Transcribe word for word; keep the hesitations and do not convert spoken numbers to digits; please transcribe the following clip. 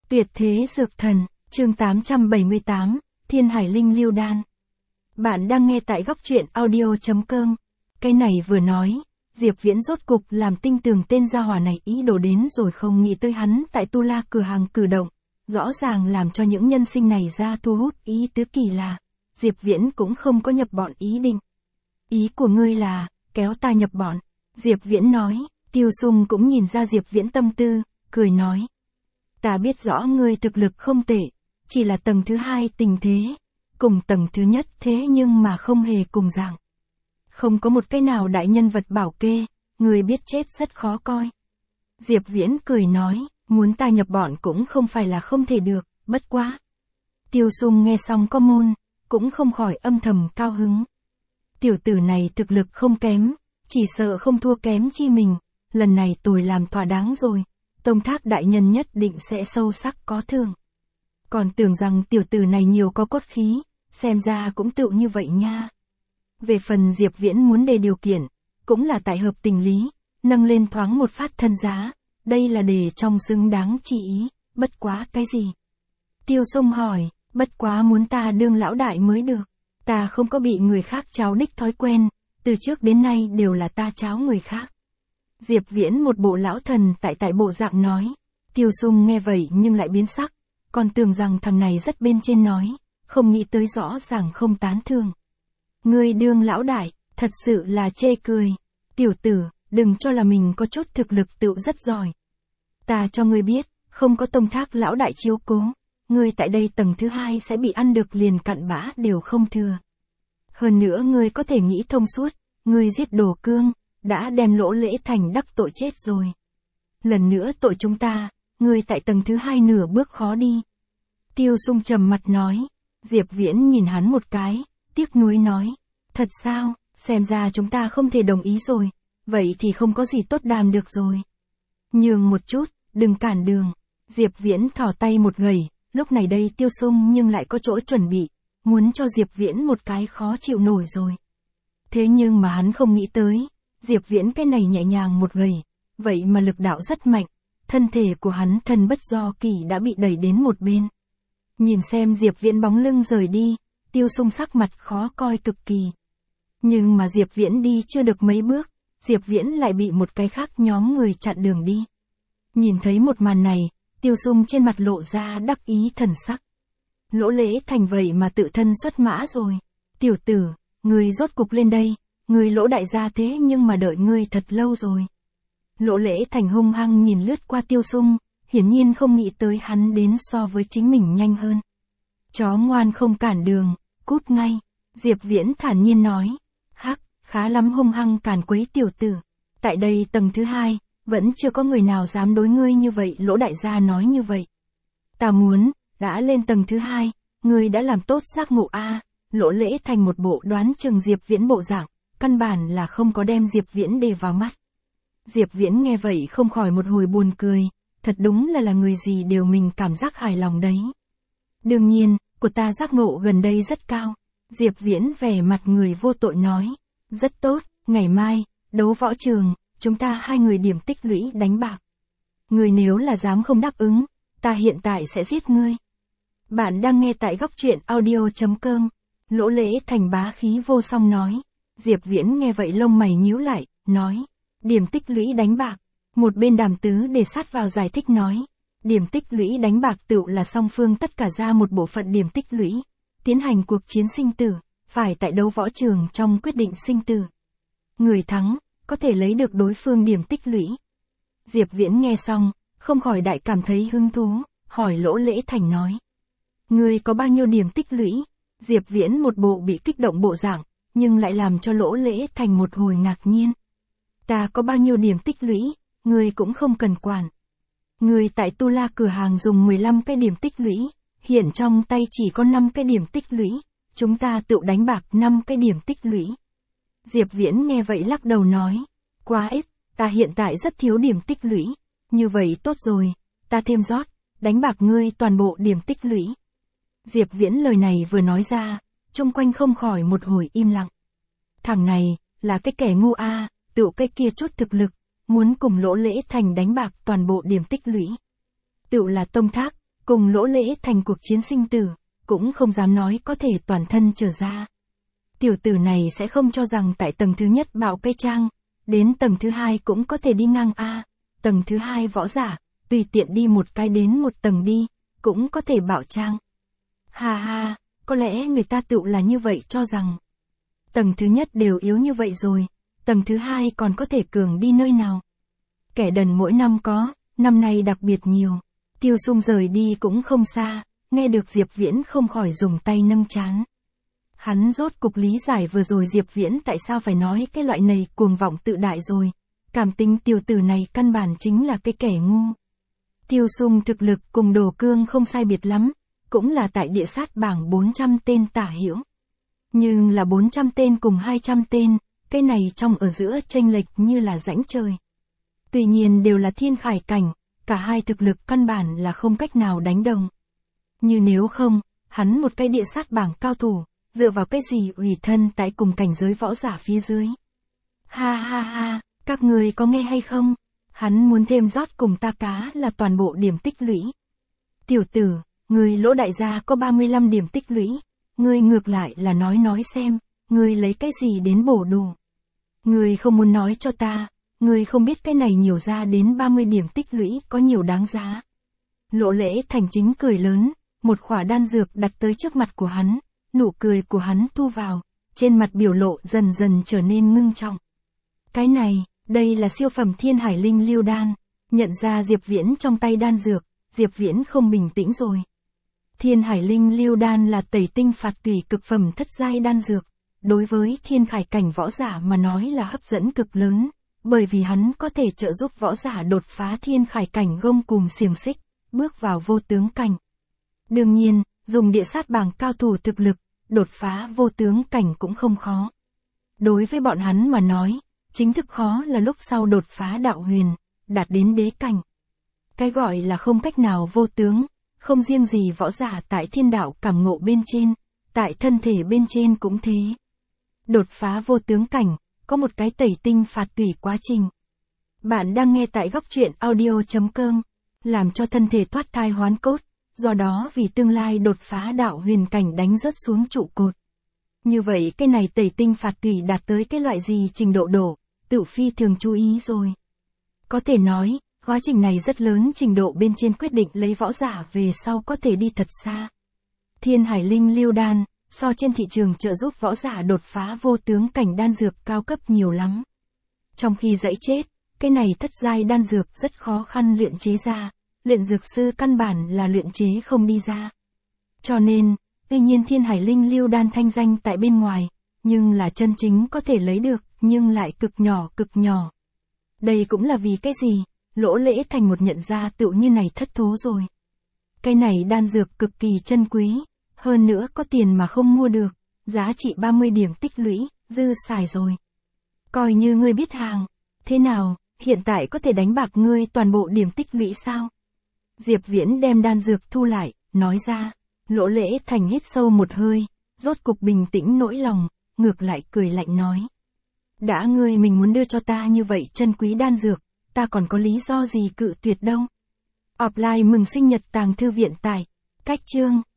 Tuyệt thế dược thần, chương tám trăm bảy mươi tám, Thiên Hải Linh Lưu Đan. Bạn đang nghe tại góc truyện audio chấm com. Cái này vừa nói, Diệp Viễn rốt cục làm tinh tường tên gia hỏa này ý đồ đến rồi không nghĩ tới hắn tại Tu La cửa hàng cử động, rõ ràng làm cho những nhân sinh này ra thu hút ý tứ kỳ là, Diệp Viễn cũng không có nhập bọn ý định. Ý của ngươi là, kéo ta nhập bọn. Diệp Viễn nói, Tiêu Sung cũng nhìn ra Diệp Viễn tâm tư, cười nói. Ta biết rõ ngươi thực lực không tệ, chỉ là tầng thứ hai tình thế, cùng tầng thứ nhất thế nhưng mà không hề cùng dạng. Không có một cái nào đại nhân vật bảo kê, ngươi biết chết rất khó coi. Diệp Viễn cười nói, muốn ta nhập bọn cũng không phải là không thể được, bất quá. Tiêu Sung nghe xong có môn, cũng không khỏi âm thầm cao hứng. Tiểu tử này thực lực không kém, chỉ sợ không thua kém chi mình, lần này tôi làm thỏa đáng rồi. Tông Thác đại nhân nhất định sẽ sâu sắc có thưởng. Còn tưởng rằng tiểu tử này nhiều có cốt khí, xem ra cũng tựu như vậy nha. Về phần Diệp Viễn muốn đề điều kiện, cũng là tại hợp tình lý, nâng lên thoáng một phát thân giá, đây là đề trong xứng đáng chi ý, bất quá cái gì? Tiêu Sung hỏi, bất quá muốn ta đương lão đại mới được, ta không có bị người khác cháo đích thói quen, từ trước đến nay đều là ta cháo người khác. Diệp Viễn một bộ lão thần tại tại bộ dạng nói, Tiêu Sung nghe vậy nhưng lại biến sắc, còn tưởng rằng thằng này rất bên trên nói, không nghĩ tới rõ ràng không tán thưởng. Ngươi đương lão đại, thật sự là chê cười, tiểu tử, đừng cho là mình có chút thực lực tựu rất giỏi. Ta cho ngươi biết, không có Tông Thác lão đại chiếu cố, ngươi tại đây tầng thứ hai sẽ bị ăn được liền cặn bã đều không thừa. Hơn nữa ngươi có thể nghĩ thông suốt, ngươi giết Đồ Cương, đã đem Lỗ Lễ Thành đắc tội chết rồi. Lần nữa tội chúng ta, ngươi tại tầng thứ hai nửa bước khó đi. Tiêu Sung trầm mặt nói, Diệp Viễn nhìn hắn một cái, tiếc nuối nói, thật sao, xem ra chúng ta không thể đồng ý rồi, vậy thì không có gì tốt đàm được rồi. Nhường một chút, đừng cản đường. Diệp Viễn thò tay một gầy, lúc này đây Tiêu Sung nhưng lại có chỗ chuẩn bị, muốn cho Diệp Viễn một cái khó chịu nổi rồi. Thế nhưng mà hắn không nghĩ tới, Diệp Viễn cái này nhẹ nhàng một gầy, vậy mà lực đạo rất mạnh, thân thể của hắn thân bất do kỳ đã bị đẩy đến một bên. Nhìn xem Diệp Viễn bóng lưng rời đi, Tiêu Sung sắc mặt khó coi cực kỳ. Nhưng mà Diệp Viễn đi chưa được mấy bước, Diệp Viễn lại bị một cái khác nhóm người chặn đường đi. Nhìn thấy một màn này, Tiêu Sung trên mặt lộ ra đắc ý thần sắc. Lỗ Lễ Thành vậy mà tự thân xuất mã rồi. Tiểu tử, ngươi rốt cục lên đây. Ngươi Lỗ đại gia thế nhưng mà đợi ngươi thật lâu rồi. Lỗ Lễ Thành hung hăng nhìn lướt qua Tiêu Sung, hiển nhiên không nghĩ tới hắn đến so với chính mình nhanh hơn. Chó ngoan không cản đường, cút ngay. Diệp Viễn thản nhiên nói. Hắc, khá lắm hung hăng cản quấy tiểu tử. Tại đây tầng thứ hai, vẫn chưa có người nào dám đối ngươi như vậy. Lỗ đại gia nói như vậy. Ta muốn, đã lên tầng thứ hai, ngươi đã làm tốt giác ngộ a. Lỗ Lễ Thành một bộ đoán chừng Diệp Viễn bộ dạng. Căn bản là không có đem Diệp Viễn để vào mắt. Diệp Viễn nghe vậy không khỏi một hồi buồn cười, thật đúng là là người gì đều mình cảm giác hài lòng đấy. Đương nhiên, của ta giác ngộ gần đây rất cao. Diệp Viễn vẻ mặt người vô tội nói, rất tốt, ngày mai, đấu võ trường, chúng ta hai người điểm tích lũy đánh bạc. Ngươi nếu là dám không đáp ứng, ta hiện tại sẽ giết ngươi. Bạn đang nghe tại góc truyện audio chấm com. Lỗ Lễ Thành bá khí vô song nói. Diệp Viễn nghe vậy lông mày nhíu lại, nói, điểm tích lũy đánh bạc. Một bên Đàm Tứ để sát vào giải thích nói, điểm tích lũy đánh bạc tựu là song phương tất cả ra một bộ phận điểm tích lũy, tiến hành cuộc chiến sinh tử, phải tại đấu võ trường trong quyết định sinh tử. Người thắng, có thể lấy được đối phương điểm tích lũy. Diệp Viễn nghe xong, không khỏi đại cảm thấy hứng thú, hỏi Lỗ Lễ Thành nói, ngươi có bao nhiêu điểm tích lũy? Diệp Viễn một bộ bị kích động bộ dạng, nhưng lại làm cho Lỗ Lễ Thành một hồi ngạc nhiên. Ta có bao nhiêu điểm tích lũy, ngươi cũng không cần quản. Ngươi tại Tu La cửa hàng dùng mười lăm cái điểm tích lũy, hiện trong tay chỉ có năm cái điểm tích lũy, chúng ta tự đánh bạc năm cái điểm tích lũy. Diệp Viễn nghe vậy lắc đầu nói, quá ít, ta hiện tại rất thiếu điểm tích lũy, như vậy tốt rồi, ta thêm rót, đánh bạc ngươi toàn bộ điểm tích lũy. Diệp Viễn lời này vừa nói ra, chung quanh không khỏi một hồi im lặng. Thằng này, là cái kẻ ngu a, à, tựu cái kia chút thực lực, muốn cùng Lỗ Lễ Thành đánh bạc toàn bộ điểm tích lũy. Tựu là Tông Thác, cùng Lỗ Lễ Thành cuộc chiến sinh tử, cũng không dám nói có thể toàn thân trở ra. Tiểu tử này sẽ không cho rằng tại tầng thứ nhất bạo cây trang, đến tầng thứ hai cũng có thể đi ngang a, tầng thứ hai võ giả, tùy tiện đi một cái đến một tầng đi, cũng có thể bạo trang. Ha ha, có lẽ người ta tự là như vậy cho rằng. Tầng thứ nhất đều yếu như vậy rồi, tầng thứ hai còn có thể cường đi nơi nào. Kẻ đần mỗi năm có, năm nay đặc biệt nhiều. Tiêu Sung rời đi cũng không xa, nghe được Diệp Viễn không khỏi dùng tay nâng trán. Hắn rốt cục lý giải vừa rồi Diệp Viễn tại sao phải nói cái loại này cuồng vọng tự đại rồi. Cảm tính tiểu tử này căn bản chính là cái kẻ ngu. Tiêu Sung thực lực cùng Đồ Cương không sai biệt lắm, cũng là tại địa sát bảng bốn trăm tên tả hữu. Nhưng là bốn trăm tên cùng hai trăm tên, cái này trong ở giữa chênh lệch như là rãnh trời. Tuy nhiên đều là thiên khải cảnh, cả hai thực lực căn bản là không cách nào đánh đồng. Như nếu không, hắn một cái địa sát bảng cao thủ, dựa vào cái gì ủy thân tại cùng cảnh giới võ giả phía dưới. Ha ha ha, các người có nghe hay không? Hắn muốn thêm rót cùng ta cá là toàn bộ điểm tích lũy. Tiểu tử, người Lỗ đại gia có ba mươi lăm điểm tích lũy, ngươi ngược lại là nói nói xem, ngươi lấy cái gì đến bổ đủ. Ngươi không muốn nói cho ta, ngươi không biết cái này nhiều ra đến ba mươi điểm tích lũy có nhiều đáng giá. Lỗ Lễ Thành chính cười lớn, một khỏa đan dược đặt tới trước mặt của hắn, nụ cười của hắn thu vào, trên mặt biểu lộ dần dần trở nên ngưng trọng. Cái này, đây là siêu phẩm Thiên Hải Linh Lưu Đan, nhận ra Diệp Viễn trong tay đan dược, Diệp Viễn không bình tĩnh rồi. Thiên Hải Linh Lưu Đan là tẩy tinh phạt tùy cực phẩm thất giai đan dược, đối với thiên khải cảnh võ giả mà nói là hấp dẫn cực lớn, bởi vì hắn có thể trợ giúp võ giả đột phá thiên khải cảnh gông cùm xiềng xích, bước vào vô tướng cảnh. Đương nhiên, dùng địa sát bảng cao thủ thực lực, đột phá vô tướng cảnh cũng không khó. Đối với bọn hắn mà nói, chính thức khó là lúc sau đột phá đạo huyền, đạt đến đế cảnh. Cái gọi là không cách nào vô tướng, không riêng gì võ giả tại thiên đạo cảm ngộ bên trên, tại thân thể bên trên cũng thế. Đột phá vô tướng cảnh, có một cái tẩy tinh phạt tùy quá trình. Bạn đang nghe tại góc truyện audio chấm com, làm cho thân thể thoát thai hoán cốt, do đó vì tương lai đột phá đạo huyền cảnh đánh rớt xuống trụ cột. Như vậy cái này tẩy tinh phạt tùy đạt tới cái loại gì trình độ đổ, tự phi thường chú ý rồi. Có thể nói, quá trình này rất lớn trình độ bên trên quyết định lấy võ giả về sau có thể đi thật xa. Thiên Hải Linh Lưu Đan, so trên thị trường trợ giúp võ giả đột phá vô tướng cảnh đan dược cao cấp nhiều lắm. Trong khi dãy chết, cái này thất giai đan dược rất khó khăn luyện chế ra, luyện dược sư căn bản là luyện chế không đi ra. Cho nên, tuy nhiên Thiên Hải Linh Lưu Đan thanh danh tại bên ngoài, nhưng là chân chính có thể lấy được, nhưng lại cực nhỏ cực nhỏ. Đây cũng là vì cái gì, Lỗ Lễ Thành một nhận ra tựu như này thất thố rồi. Cái này đan dược cực kỳ chân quý, hơn nữa có tiền mà không mua được, giá trị ba mươi điểm tích lũy, dư xài rồi. Coi như ngươi biết hàng, thế nào, hiện tại có thể đánh bạc ngươi toàn bộ điểm tích lũy sao? Diệp Viễn đem đan dược thu lại, nói ra. Lỗ Lễ Thành hít sâu một hơi, rốt cục bình tĩnh nỗi lòng, ngược lại cười lạnh nói. Đã ngươi mình muốn đưa cho ta như vậy chân quý đan dược, ta còn có lý do gì cự tuyệt đâu. Offline mừng sinh nhật Tàng Thư Viện tải. Cách chương.